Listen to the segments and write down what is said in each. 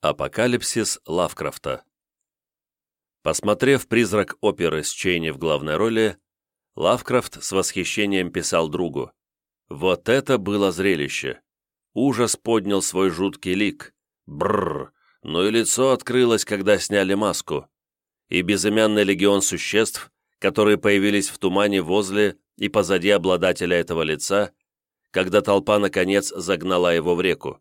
Апокалипсис Лавкрафта. Посмотрев «Призрак оперы» с Чейни в главной роли, Лавкрафт с восхищением писал другу: «Вот это было зрелище! Ужас поднял свой жуткий лик. Бррр! Но и лицо открылось, когда сняли маску. И безымянный легион существ, которые появились в тумане возле и позади обладателя этого лица, когда толпа, наконец, загнала его в реку».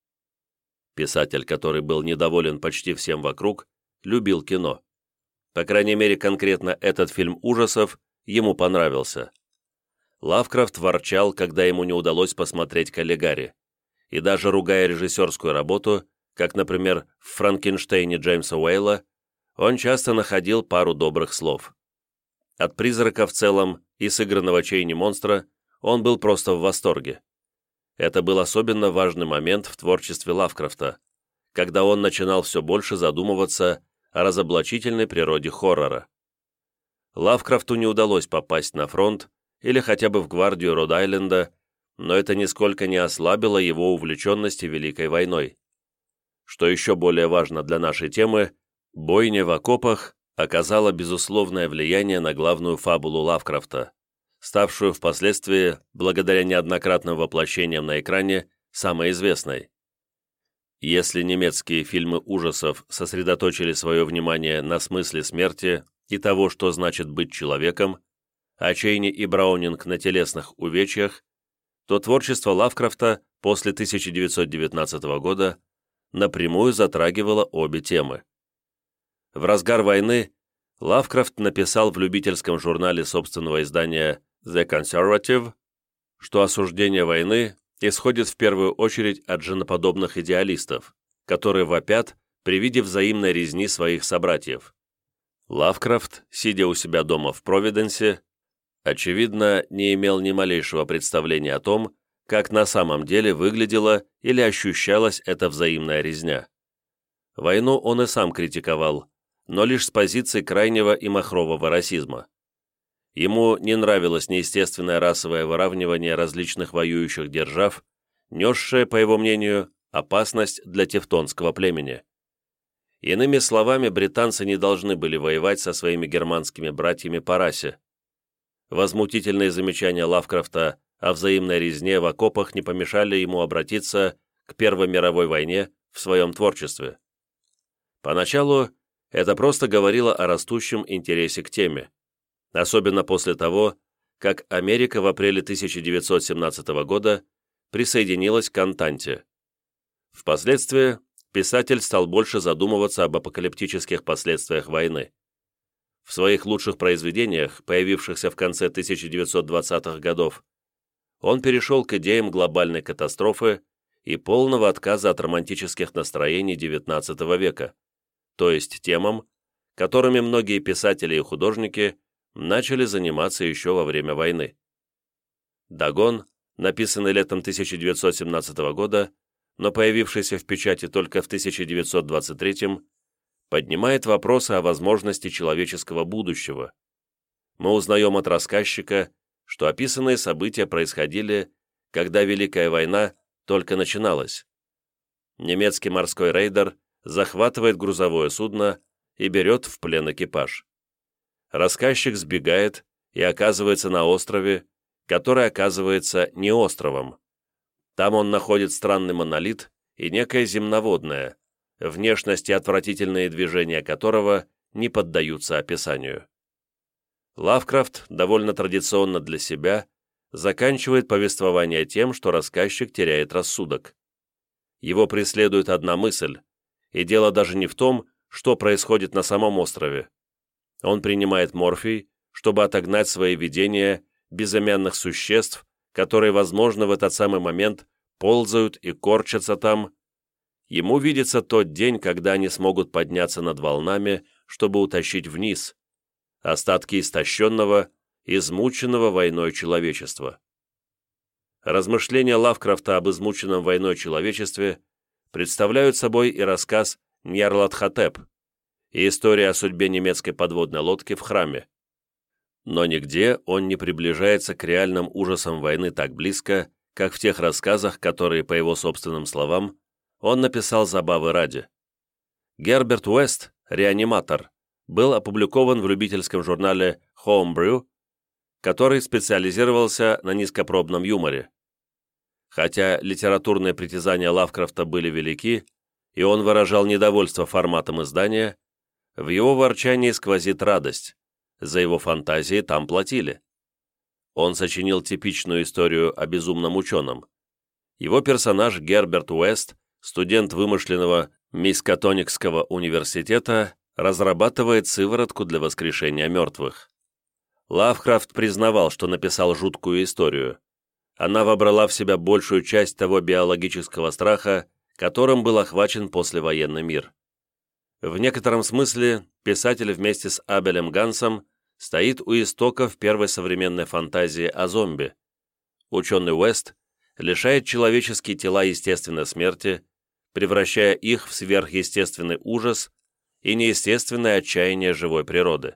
Писатель, который был недоволен почти всем вокруг, любил кино. По крайней мере, конкретно этот фильм ужасов ему понравился. Лавкрафт ворчал, когда ему не удалось посмотреть «Каллигари», и даже ругая режиссерскую работу, как, например, в «Франкенштейне» Джеймса Уэйла, он часто находил пару добрых слов. От «Призрака» в целом и сыгранного Чейни монстра он был просто в восторге. Это был особенно важный момент в творчестве Лавкрафта, когда он начинал все больше задумываться о разоблачительной природе хоррора. Лавкрафту не удалось попасть на фронт или хотя бы в гвардию Род-Айленда, но это нисколько не ослабило его увлеченности Великой войной. Что еще более важно для нашей темы, бойня в окопах оказала безусловное влияние на главную фабулу Лавкрафта, ставшую впоследствии, благодаря неоднократным воплощениям на экране, самой известной. Если немецкие фильмы ужасов сосредоточили свое внимание на смысле смерти и того, что значит быть человеком, а Чейни и Браунинг на телесных увечьях, то творчество Лавкрафта после 1919 года напрямую затрагивало обе темы. В разгар войны Лавкрафт написал в любительском журнале собственного издания The Conservative, что осуждение войны исходит в первую очередь от женоподобных идеалистов, которые вопят при виде взаимной резни своих собратьев. Лавкрафт, сидя у себя дома в Провиденсе, очевидно, не имел ни малейшего представления о том, как на самом деле выглядела или ощущалась эта взаимная резня. Войну он и сам критиковал, но лишь с позиции крайнего и махрового расизма. Ему не нравилось неестественное расовое выравнивание различных воюющих держав, несшее, по его мнению, опасность для тевтонского племени. Иными словами, британцы не должны были воевать со своими германскими братьями по расе. Возмутительные замечания Лавкрафта о взаимной резне в окопах не помешали ему обратиться к Первой мировой войне в своем творчестве. Поначалу это просто говорило о растущем интересе к теме, особенно после того, как Америка в апреле 1917 года присоединилась к Антанте. Впоследствии писатель стал больше задумываться об апокалиптических последствиях войны. В своих лучших произведениях, появившихся в конце 1920-х годов, он перешел к идеям глобальной катастрофы и полного отказа от романтических настроений XIX века, то есть темам, которыми многие писатели и художники начали заниматься еще во время войны. «Дагон», написанный летом 1917 года, но появившийся в печати только в 1923, поднимает вопросы о возможности человеческого будущего. Мы узнаем от рассказчика, что описанные события происходили, когда Великая война только начиналась. Немецкий морской рейдер захватывает грузовое судно и берет в плен экипаж. Рассказчик сбегает и оказывается на острове, который оказывается не островом. Там он находит странный монолит и некое земноводное, внешность и отвратительные движения которого не поддаются описанию. Лавкрафт, довольно традиционно для себя, заканчивает повествование тем, что рассказчик теряет рассудок. Его преследует одна мысль, и дело даже не в том, что происходит на самом острове. Он принимает морфий, чтобы отогнать свои видения безымянных существ, которые, возможно, в этот самый момент ползают и корчатся там. Ему видится тот день, когда они смогут подняться над волнами, чтобы утащить вниз остатки истощенного, измученного войной человечества. Размышления Лавкрафта об измученном войной человечестве представляют собой и рассказ «Ньярлатхотеп», и история о судьбе немецкой подводной лодки в храме. Но нигде он не приближается к реальным ужасам войны так близко, как в тех рассказах, которые, по его собственным словам, он написал забавы ради. Герберт Уэст «Реаниматор» был опубликован в любительском журнале Homebrew, который специализировался на низкопробном юморе. Хотя литературные притязания Лавкрафта были велики, и он выражал недовольство форматом издания, в его ворчании сквозит радость. За его фантазии там платили. Он сочинил типичную историю о безумном ученом. Его персонаж Герберт Уэст, студент вымышленного Мискатоникского университета, разрабатывает сыворотку для воскрешения мертвых. Лавкрафт признавал, что написал жуткую историю. Она вобрала в себя большую часть того биологического страха, которым был охвачен послевоенный мир. В некотором смысле писатель вместе с Абелем Гансом стоит у истоков первой современной фантазии о зомби. Ученый Уэст лишает человеческие тела естественной смерти, превращая их в сверхъестественный ужас и неестественное отчаяние живой природы.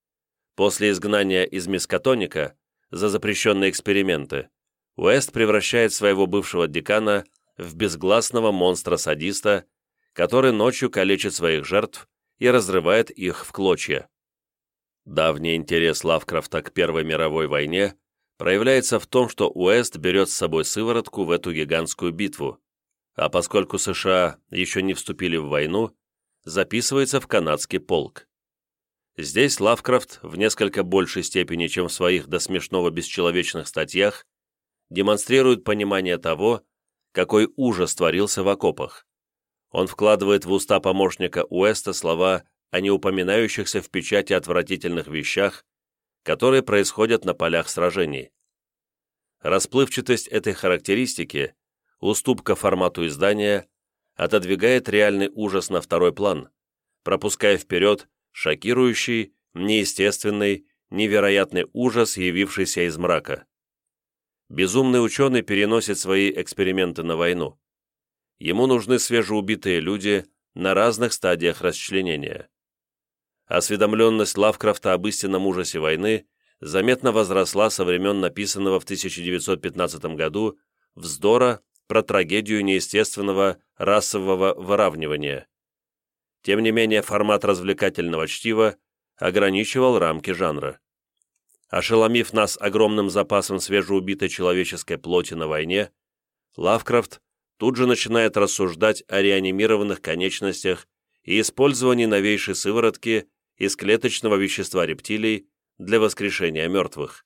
После изгнания из Мискатоника за запрещенные эксперименты Уэст превращает своего бывшего декана в безгласного монстра-садиста, который ночью калечит своих жертв и разрывает их в клочья. Давний интерес Лавкрафта к Первой мировой войне проявляется в том, что Уэст берет с собой сыворотку в эту гигантскую битву, а поскольку США еще не вступили в войну, записывается в канадский полк. Здесь Лавкрафт в несколько большей степени, чем в своих до смешного бесчеловечных статьях, демонстрирует понимание того, какой ужас творился в окопах. Он вкладывает в уста помощника Уэста слова о неупоминающихся в печати отвратительных вещах, которые происходят на полях сражений. Расплывчатость этой характеристики, уступка формату издания, отодвигает реальный ужас на второй план, пропуская вперед шокирующий, неестественный, невероятный ужас, явившийся из мрака. Безумный ученый переносит свои эксперименты на войну. Ему нужны свежеубитые люди на разных стадиях расчленения. Осведомленность Лавкрафта об истинном ужасе войны заметно возросла со времен написанного в 1915 году вздора про трагедию неестественного расового выравнивания. Тем не менее, формат развлекательного чтива ограничивал рамки жанра. Ошеломив нас огромным запасом свежеубитой человеческой плоти на войне, Лавкрафт тут же начинает рассуждать о реанимированных конечностях и использовании новейшей сыворотки из клеточного вещества рептилий для воскрешения мертвых.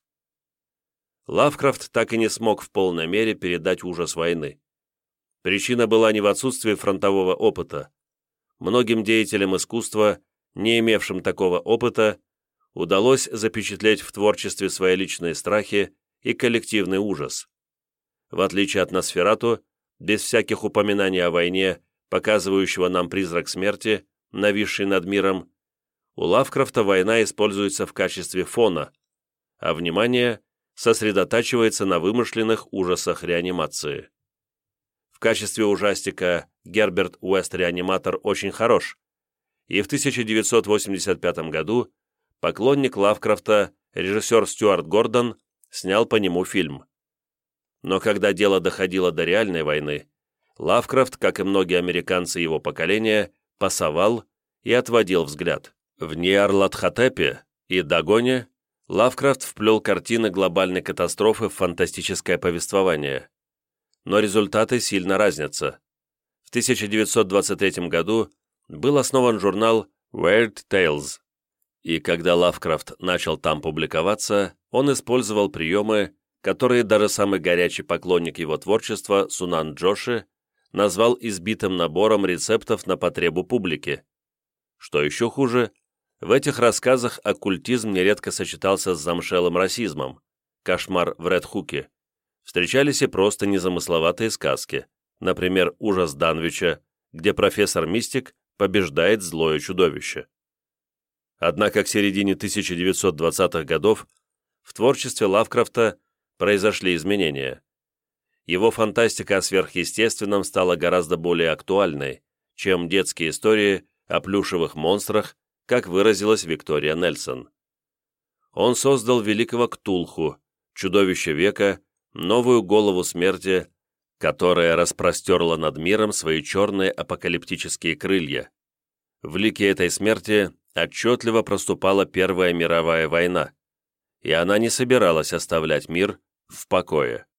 Лавкрафт так и не смог в полной мере передать ужас войны. Причина была не в отсутствии фронтового опыта. Многим деятелям искусства, не имевшим такого опыта, удалось запечатлеть в творчестве свои личные страхи и коллективный ужас. В отличие от Носферату, без всяких упоминаний о войне, показывающего нам призрак смерти, нависший над миром, у Лавкрафта война используется в качестве фона, а внимание сосредотачивается на вымышленных ужасах реанимации. В качестве ужастика Герберт Уэст «Реаниматор» очень хорош, и в 1985 году поклонник Лавкрафта, режиссер Стюарт Гордон, снял по нему фильм. Но когда дело доходило до реальной войны, Лавкрафт, как и многие американцы его поколения, пасовал и отводил взгляд. В Ниарлатхотепе и Дагоне Лавкрафт вплел картины глобальной катастрофы в фантастическое повествование. Но результаты сильно разнятся. В 1923 году был основан журнал Weird Tales, и когда Лавкрафт начал там публиковаться, он использовал приемы, которые даже самый горячий поклонник его творчества Сунан Джоши назвал избитым набором рецептов на потребу публики. Что еще хуже, в этих рассказах оккультизм нередко сочетался с замшелым расизмом, кошмар в Ред-Хуке. Встречались и просто незамысловатые сказки, например, «Ужас Данвича», где профессор-мистик побеждает злое чудовище. Однако к середине 1920-х годов в творчестве Лавкрафта произошли изменения. Его фантастика о сверхъестественном стала гораздо более актуальной, чем детские истории о плюшевых монстрах, как выразилась Виктория Нельсон. Он создал великого Ктулху, чудовище века, новую голову смерти, которая распростерла над миром свои черные апокалиптические крылья. В лике этой смерти отчетливо проступала Первая мировая война, и она не собиралась оставлять мир в покое.